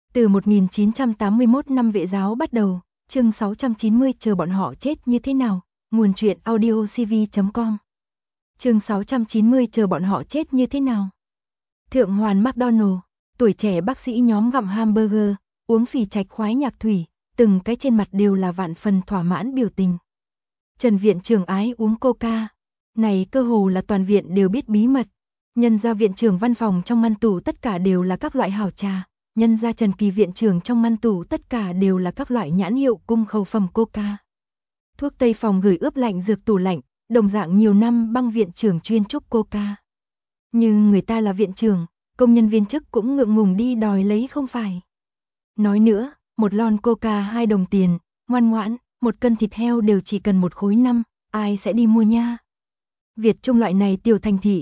Từ 1981 năm Vệ giáo bắt đầu, chương 690 chờ bọn họ chết như thế nào, nguồn truyện audiocv.com. Chương 690 chờ bọn họ chết như thế nào. Thượng hoàn McDonald, tuổi trẻ bác sĩ nhóm gặm hamburger, uống phì trạch khoái nhạc thủy, từng cái trên mặt đều là vạn phần thỏa mãn biểu tình. Trần viện trưởng ái uống coca, này cơ hồ là toàn viện đều biết bí mật. Nhân gia viện trưởng văn phòng trong ngăn tủ tất cả đều là các loại hảo trà, nhân gia Trần Kỳ viện trưởng trong ngăn tủ tất cả đều là các loại nhãn hiệu cung khẩu phẩm coca. Thuốc tây phòng gửi ướp lạnh dược tủ lạnh, đồng dạng nhiều năm băng viện trưởng chuyên trúc coca. Nhưng người ta là viện trưởng, công nhân viên chức cũng ngượng ngùng đi đòi lấy không phải. Nói nữa, một lon coca 2 đồng tiền, ngoan ngoãn, một cân thịt heo đều chỉ cần 1 khối 5, ai sẽ đi mua nha. Việt Trung loại này tiểu thành thị,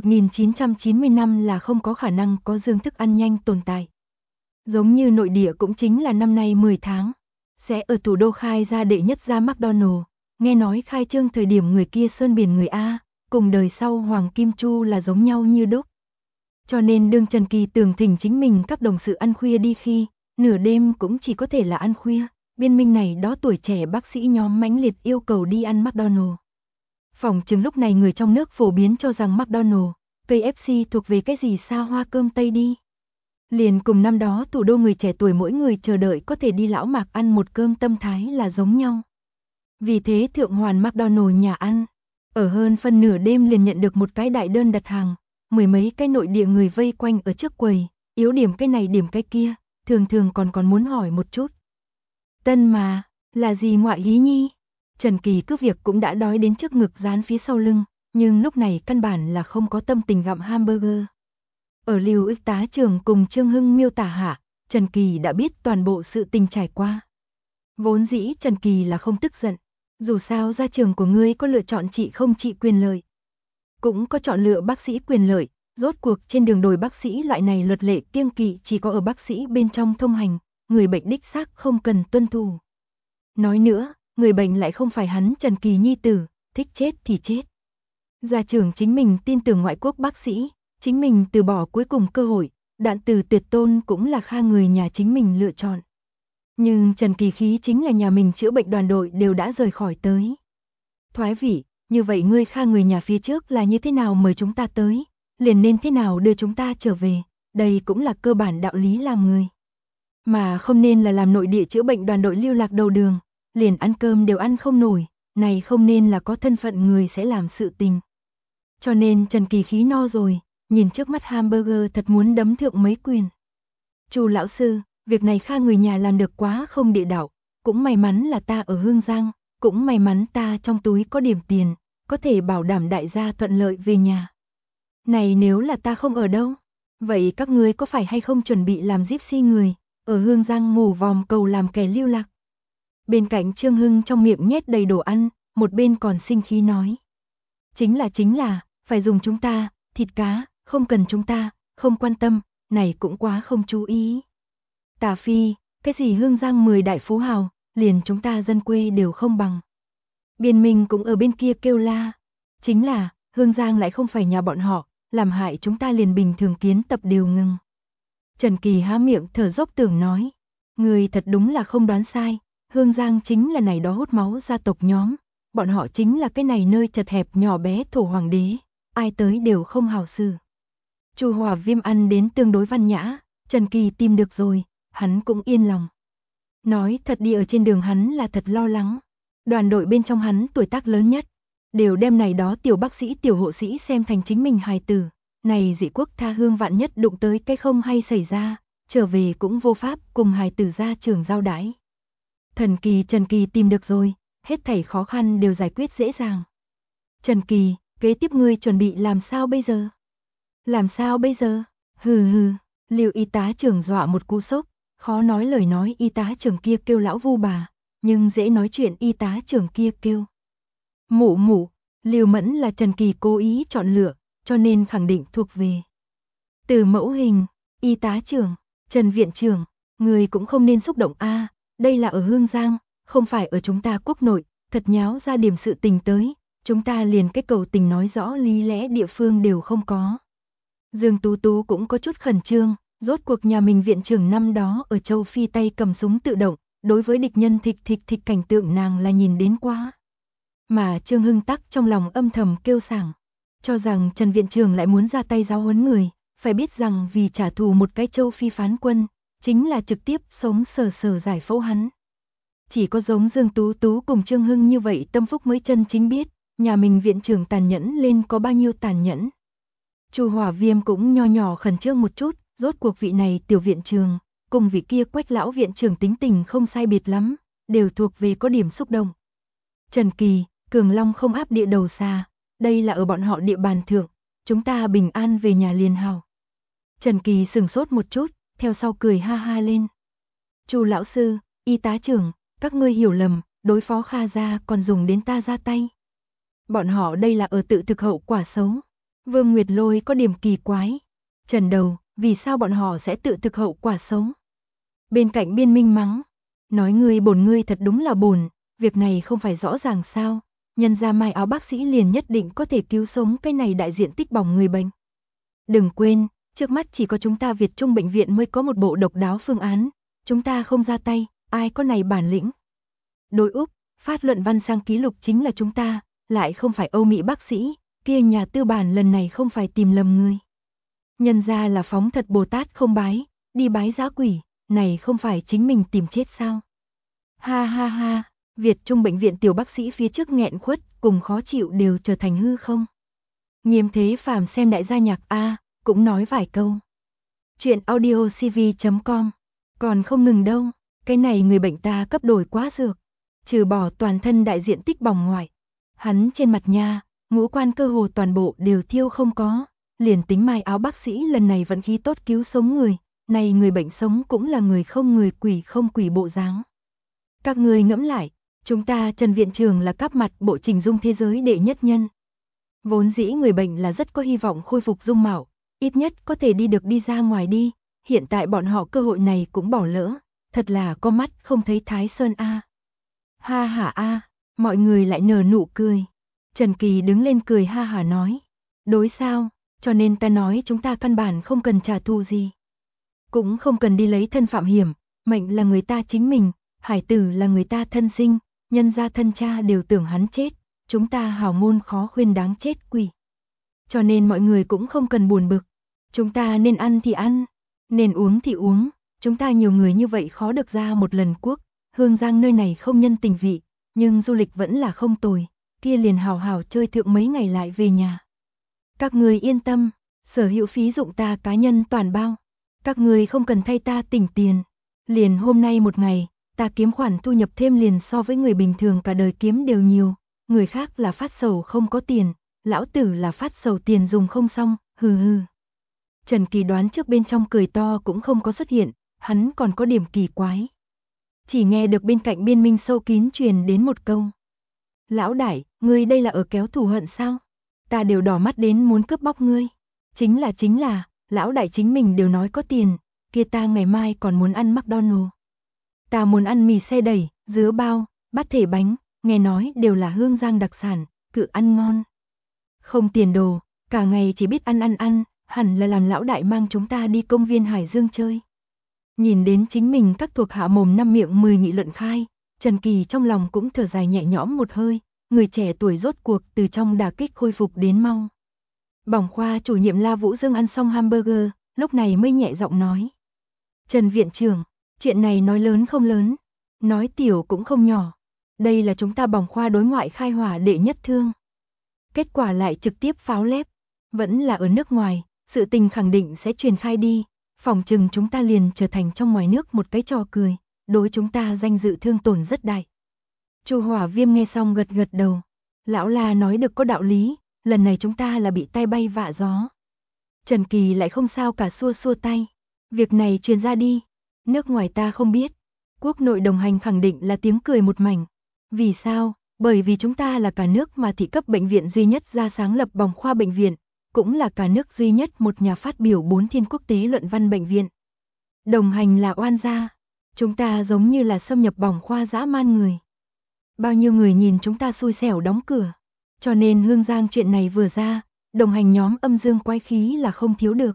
1990 năm là không có khả năng có dương thức ăn nhanh tồn tại. Giống như nội địa cũng chính là năm nay 10 tháng, sẽ ở thủ đô khai ra đệ nhất gia McDonald, nghe nói khai trương thời điểm người kia sơn biển người A, cùng đời sau Hoàng Kim Chu là giống nhau như đúc. Cho nên đương Trần Kỳ tưởng thỉnh chính mình các đồng sự ăn khuya đi khi, nửa đêm cũng chỉ có thể là ăn khuya, biên minh này đó tuổi trẻ bác sĩ nhóm mãnh liệt yêu cầu đi ăn McDonald. Phỏng chừng lúc này người trong nước phổ biến cho rằng McDonald, KFC thuộc về cái gì xa hoa cơm Tây đi. Liền cùng năm đó thủ đô người trẻ tuổi mỗi người chờ đợi có thể đi lão mạc ăn một cơm tâm thái là giống nhau. Vì thế thượng hoàn McDonald nhà ăn, ở hơn phân nửa đêm liền nhận được một cái đại đơn đặt hàng, mười mấy cái nội địa người vây quanh ở trước quầy, yếu điểm cái này điểm cái kia, thường thường còn muốn hỏi một chút. Tân mà, là gì ngoại hí nhi? Trần Kỳ cứ việc cũng đã đói đến trước ngực dán phía sau lưng, nhưng lúc này căn bản là không có tâm tình gặm hamburger. Ở Lưu Y tá trưởng cùng Trương Hưng miêu tả hạ, Trần Kỳ đã biết toàn bộ sự tình trải qua. Vốn dĩ Trần Kỳ là không tức giận, dù sao gia trưởng của ngươi có lựa chọn trị không trị quyền lợi. Cũng có chọn lựa bác sĩ quyền lợi, rốt cuộc trên đường đồi bác sĩ loại này luật lệ kiêng kỵ chỉ có ở bác sĩ bên trong thông hành, người bệnh đích xác không cần tuân thủ. Nói nữa, người bệnh lại không phải hắn Trần Kỳ nhi tử, thích chết thì chết. Gia trưởng chính mình tin tưởng ngoại quốc bác sĩ, chính mình từ bỏ cuối cùng cơ hội, đạn từ tuyệt tôn cũng là kha người nhà chính mình lựa chọn. Nhưng Trần Kỳ khí chính là nhà mình chữa bệnh đoàn đội đều đã rời khỏi tới. Thoái vị, như vậy ngươi kha người nhà phía trước là như thế nào mời chúng ta tới, liền nên thế nào đưa chúng ta trở về, đây cũng là cơ bản đạo lý làm người. Mà không nên là làm nội địa chữa bệnh đoàn đội lưu lạc đầu đường, liền ăn cơm đều ăn không nổi, này không nên là có thân phận người sẽ làm sự tình. Cho nên Trần Kỳ khí no rồi, nhìn trước mắt hamburger thật muốn đấm thượng mấy quyền. Chu lão sư, việc này kha người nhà làm được quá không địa đạo, cũng may mắn là ta ở Hương Giang, cũng may mắn ta trong túi có điểm tiền, có thể bảo đảm đại gia thuận lợi về nhà. Này nếu là ta không ở đâu, vậy các ngươi có phải hay không chuẩn bị làm gypsy người, ở Hương Giang ngủ vòm cầu làm kẻ lưu lạc? Bên cạnh Trương Hưng trong miệng nhét đầy đồ ăn, một bên còn sinh khí nói. Chính là, phải dùng chúng ta, thịt cá, không cần chúng ta, không quan tâm, này cũng quá không chú ý. Tả Phi, cái gì Hương Giang 10 đại phú hào, liền chúng ta dân quê đều không bằng. Biên Minh cũng ở bên kia kêu la. Chính là, Hương Giang lại không phải nhà bọn họ, làm hại chúng ta liền bình thường kiến tập đều ngừng. Trần Kỳ há miệng thở dốc tưởng nói. Người thật đúng là không đoán sai, Hương Giang chính là này đó hút máu gia tộc nhóm. Bọn họ chính là cái này nơi chật hẹp nhỏ bé thổ hoàng đế, ai tới đều không hào xử. Chu Hòa Viêm ăn đến tương đối văn nhã, Trần Kỳ tìm được rồi, hắn cũng yên lòng. Nói thật đi ở trên đường hắn là thật lo lắng. Đoàn đội bên trong hắn tuổi tác lớn nhất, đều đem này đó tiểu bác sĩ tiểu hộ sĩ xem thành chính mình hài tử. Này dị quốc tha hương vạn nhất đụng tới cái không hay xảy ra, trở về cũng vô pháp cùng hài tử ra trường giao đãi. Trần Kỳ tìm được rồi, hết thảy khó khăn đều giải quyết dễ dàng. Trần Kỳ, kế tiếp ngươi chuẩn bị làm sao bây giờ? Làm sao bây giờ? Hừ, Lưu y tá trưởng dọa một cú sốc, khó nói lời nói y tá trưởng kia kêu lão Vu bà, nhưng dễ nói chuyện y tá trưởng kia kêu. Mụ, Lưu Mẫn là Trần Kỳ cố ý chọn lựa, cho nên khẳng định thuộc về. Từ mẫu hình, y tá trưởng, Trần viện trưởng, người cũng không nên xúc động a, đây là ở Hương Giang, không phải ở chúng ta quốc nội, thật nháo ra điểm sự tình tới, chúng ta liền cái cầu tình nói rõ lý lẽ địa phương đều không có. Dương Tú Tú cũng có chút khẩn trương, Rốt cuộc nhà mình viện trưởng năm đó ở châu Phi tay cầm súng tự động, đối với địch nhân thịch thịch thịch cảnh tượng nàng là nhìn đến quá. Mà Trương Hưng Tắc trong lòng âm thầm kêu sảng, cho rằng Trần viện trưởng lại muốn ra tay giáo huấn người, phải biết rằng vì trả thù một cái châu Phi phán quân, chính là trực tiếp sống sờ sờ giải phẫu hắn. Chỉ có giống Dương Tú Tú cùng Trương Hưng như vậy tâm phúc mới chân chính biết, nhà mình viện trưởng tàn nhẫn lên có bao nhiêu tàn nhẫn. Chu Hỏa Viêm cũng nho nhỏ khẩn trương một chút, rốt cuộc vị này tiểu viện trưởng, cùng vị kia Quách lão viện trưởng tính tình không sai biệt lắm, đều thuộc về có điểm xúc động. Trần Kỳ, Cường Long không áp địa đầu xa, đây là ở bọn họ địa bàn thượng, chúng ta bình an về nhà liền hào. Trần Kỳ sừng sốt một chút, theo sau cười ha ha lên. Chu lão sư, y tá trưởng, các ngươi hiểu lầm, đối phó Kha gia còn dùng đến ta ra tay. Bọn họ đây là ở tự thực hậu quả xấu. Vương Nguyệt Lôi có điểm kỳ quái. Trần Đầu, vì sao bọn họ sẽ tự thực hậu quả xấu? Bên cạnh Biên Minh mắng, nói ngươi bổn ngươi thật đúng là bổn, việc này không phải rõ ràng sao? Nhân ra mai áo bác sĩ liền nhất định có thể cứu sống cái này đại diện tích bỏng người bệnh. Đừng quên, trước mắt chỉ có chúng ta Việt Trung bệnh viện mới có một bộ độc đáo phương án, chúng ta không ra tay, ai có này bản lĩnh? Đối Úc, phát luận văn sang ký lục chính là chúng ta, lại không phải Âu Mỹ bác sĩ, kia nhà tư bản lần này không phải tìm lầm người. Nhân ra là phóng thật Bồ Tát không bái, đi bái dã quỷ, này không phải chính mình tìm chết sao? Ha ha ha, Việt Trung bệnh viện tiểu bác sĩ phía trước nghẹn khuất, cùng khó chịu đều trở thành hư không. Nghiêm Thế Phàm xem đại gia nhạc A, cũng nói vài câu. Chuyện audiocv.com, còn không ngừng đâu, cái này người bệnh ta cấp đổi quá dược, trừ bỏ toàn thân đại diện tích bỏng ngoại. Hắn trên mặt nha, ngũ quan cơ hồ toàn bộ đều thiêu không có, liền tính mai áo bác sĩ lần này vận khí tốt cứu sống người, này người bệnh sống cũng là người không quỷ bộ dáng. Các người ngẫm lại, chúng ta Trần viện trưởng là cắp mặt bộ chỉnh dung thế giới đệ nhất nhân. Vốn dĩ người bệnh là rất có hy vọng khôi phục dung mạo, ít nhất có thể đi được đi ra ngoài đi, hiện tại bọn họ cơ hội này cũng bỏ lỡ, thật là có mắt không thấy Thái Sơn a. Ha ha a, mọi người lại nở nụ cười. Trần Kỳ đứng lên cười ha hả nói, đối sao, cho nên ta nói chúng ta căn bản không cần trả thù gì. Cũng không cần đi lấy thân phạm hiểm, mệnh là người ta chính mình, hải tử là người ta thân sinh, nhân gia thân cha đều tưởng hắn chết, chúng ta hào môn khó khuyên đáng chết quỷ. Cho nên mọi người cũng không cần buồn bực, chúng ta nên ăn thì ăn, nên uống thì uống, chúng ta nhiều người như vậy khó được ra một lần quốc, Hương Giang nơi này không nhân tình vị, nhưng du lịch vẫn là không tồi, kia liền hào hào chơi thượng mấy ngày lại về nhà. Các người yên tâm, sở hữu phí dụng ta cá nhân toàn bao, các người không cần thay ta tỉnh tiền, liền hôm nay một ngày, ta kiếm khoản thu nhập thêm liền so với người bình thường cả đời kiếm đều nhiều, người khác là phát sầu không có tiền, lão tử là phát sầu tiền dùng không xong, hừ hừ. Trần Kỳ đoán trước bên trong cười to cũng không có xuất hiện, hắn còn có điểm kỳ quái. Chỉ nghe được bên cạnh Biên Minh sâu kín truyền đến một câu. Lão đại, ngươi đây là ở kéo thù hận sao? Ta đều đỏ mắt đến muốn cướp bóc ngươi. Chính là, lão đại chính mình đều nói có tiền, kia ta ngày mai còn muốn ăn McDonald's. Ta muốn ăn mì xe đẩy, dứa bao, bát thể bánh, nghe nói đều là Hương Giang đặc sản, cự ăn ngon. Không tiền đồ, cả ngày chỉ biết ăn, hẳn là làm lão đại mang chúng ta đi công viên Hải Dương chơi. Nhìn đến chính mình các thuộc hạ mồm năm miệng 10 nghị luận khai, Trần Kỳ trong lòng cũng thở dài nhẹ nhõm một hơi, người trẻ tuổi rốt cuộc từ trong đả kích khôi phục đến mau. Bỏng khoa chủ nhiệm La Vũ Dương ăn xong hamburger, lúc này mới nhẹ giọng nói. Trần viện trưởng, chuyện này nói lớn không lớn, nói tiểu cũng không nhỏ. Đây là chúng ta bỏng khoa đối ngoại khai hỏa đệ nhất thương. Kết quả lại trực tiếp pháo lép, vẫn là ở nước ngoài, sự tình khẳng định sẽ truyền khai đi. Phòng chừng chúng ta liền trở thành trong ngoài nước một cái trò cười, đối chúng ta danh dự thương tổn rất đại. Chu Hỏa Viêm nghe xong gật gật đầu. Lão La nói được có đạo lý, lần này chúng ta là bị tai bay vạ gió. Trần Kỳ lại không sao cả xua xua tay. Việc này truyền ra đi, nước ngoài ta không biết. Quốc nội đồng hành khẳng định là tiếng cười một mảnh. Vì sao? Bởi vì chúng ta là cả nước mà thị cấp bệnh viện duy nhất ra sáng lập bỏng khoa bệnh viện, cũng là cả nước duy nhất một nhà phát biểu 4 thiên quốc tế luận văn bệnh viện. Đồng hành là oan gia, chúng ta giống như là xâm nhập bỏng khoa dã man người. Bao nhiêu người nhìn chúng ta xui xẻo đóng cửa, cho nên Hương Giang chuyện này vừa ra, đồng hành nhóm âm dương quái khí là không thiếu được.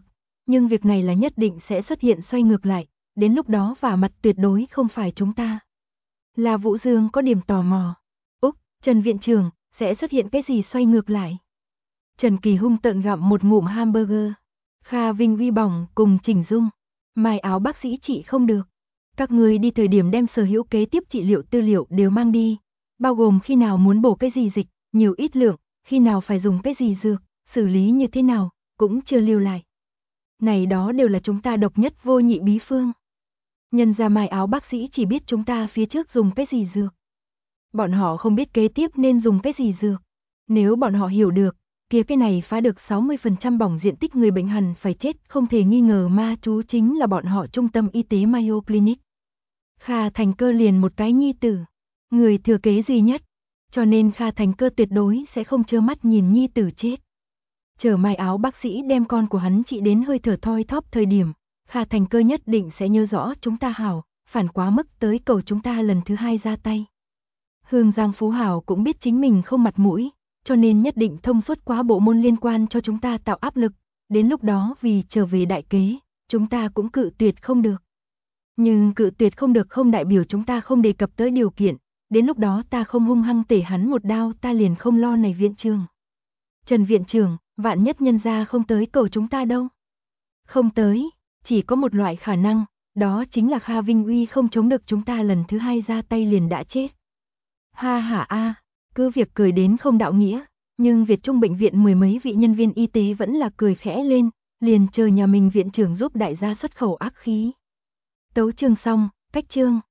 nhưng việc này là nhất định sẽ xuất hiện xoay ngược lại, đến lúc đó vả mặt tuyệt đối không phải chúng ta. La Vũ Dương có điểm tò mò. Úc, Trần viện trưởng, sẽ xuất hiện cái gì xoay ngược lại? Trần Kỳ hung tợn gặm một ngụm hamburger. Kha Vinh uy bỏng cùng chỉnh dung. Mai áo bác sĩ trị không được. Các người đi thời điểm đem sở hữu kế tiếp trị liệu tư liệu đều mang đi, bao gồm khi nào muốn bổ cái gì dịch, nhiều ít lượng, khi nào phải dùng cái gì dược, xử lý như thế nào, cũng chưa lưu lại. Này đó đều là chúng ta độc nhất vô nhị bí phương. Nhân ra Mai áo bác sĩ chỉ biết chúng ta phía trước dùng cái gì dược. Bọn họ không biết kế tiếp nên dùng cái gì dược. Nếu bọn họ hiểu được, kia cái này phá được 60% bỏng diện tích người bệnh hẳn phải chết, không thể nghi ngờ ma chú chính là bọn họ trung tâm y tế Mayo Clinic. Kha Thành Cơ liền một cái nhi tử, người thừa kế duy nhất, cho nên Kha Thành Cơ tuyệt đối sẽ không trơ mắt nhìn nhi tử chết. Chờ Mai áo bác sĩ đem con của hắn trị đến hơi thở thoi thóp thời điểm, Kha Thành Cơ nhất định sẽ nhớ rõ chúng ta hảo, phản quá mức tới cầu chúng ta lần thứ hai ra tay. Hương Giang Phú Hảo cũng biết chính mình không mặt mũi, cho nên nhất định thông suốt quá bộ môn liên quan cho chúng ta tạo áp lực, đến lúc đó vì trở về đại kế, chúng ta cũng cự tuyệt không được. Nhưng cự tuyệt không được không đại biểu chúng ta không đề cập tới điều kiện, đến lúc đó ta không hung hăng tể hắn một đao ta liền không lo này viện trưởng. Trần viện trưởng, vạn nhất nhân gia không tới cầu chúng ta đâu. Không tới, chỉ có một loại khả năng, đó chính là Kha Vinh Uy không chống được chúng ta lần thứ hai ra tay liền đã chết. Ha ha a, cứ việc cười đến không đạo nghĩa, nhưng Việt Trung bệnh viện mười mấy vị nhân viên y tế vẫn là cười khẽ lên, liền chờ nhà mình viện trưởng giúp đại gia xuất khẩu ác khí. Tấu chương xong, cách chương.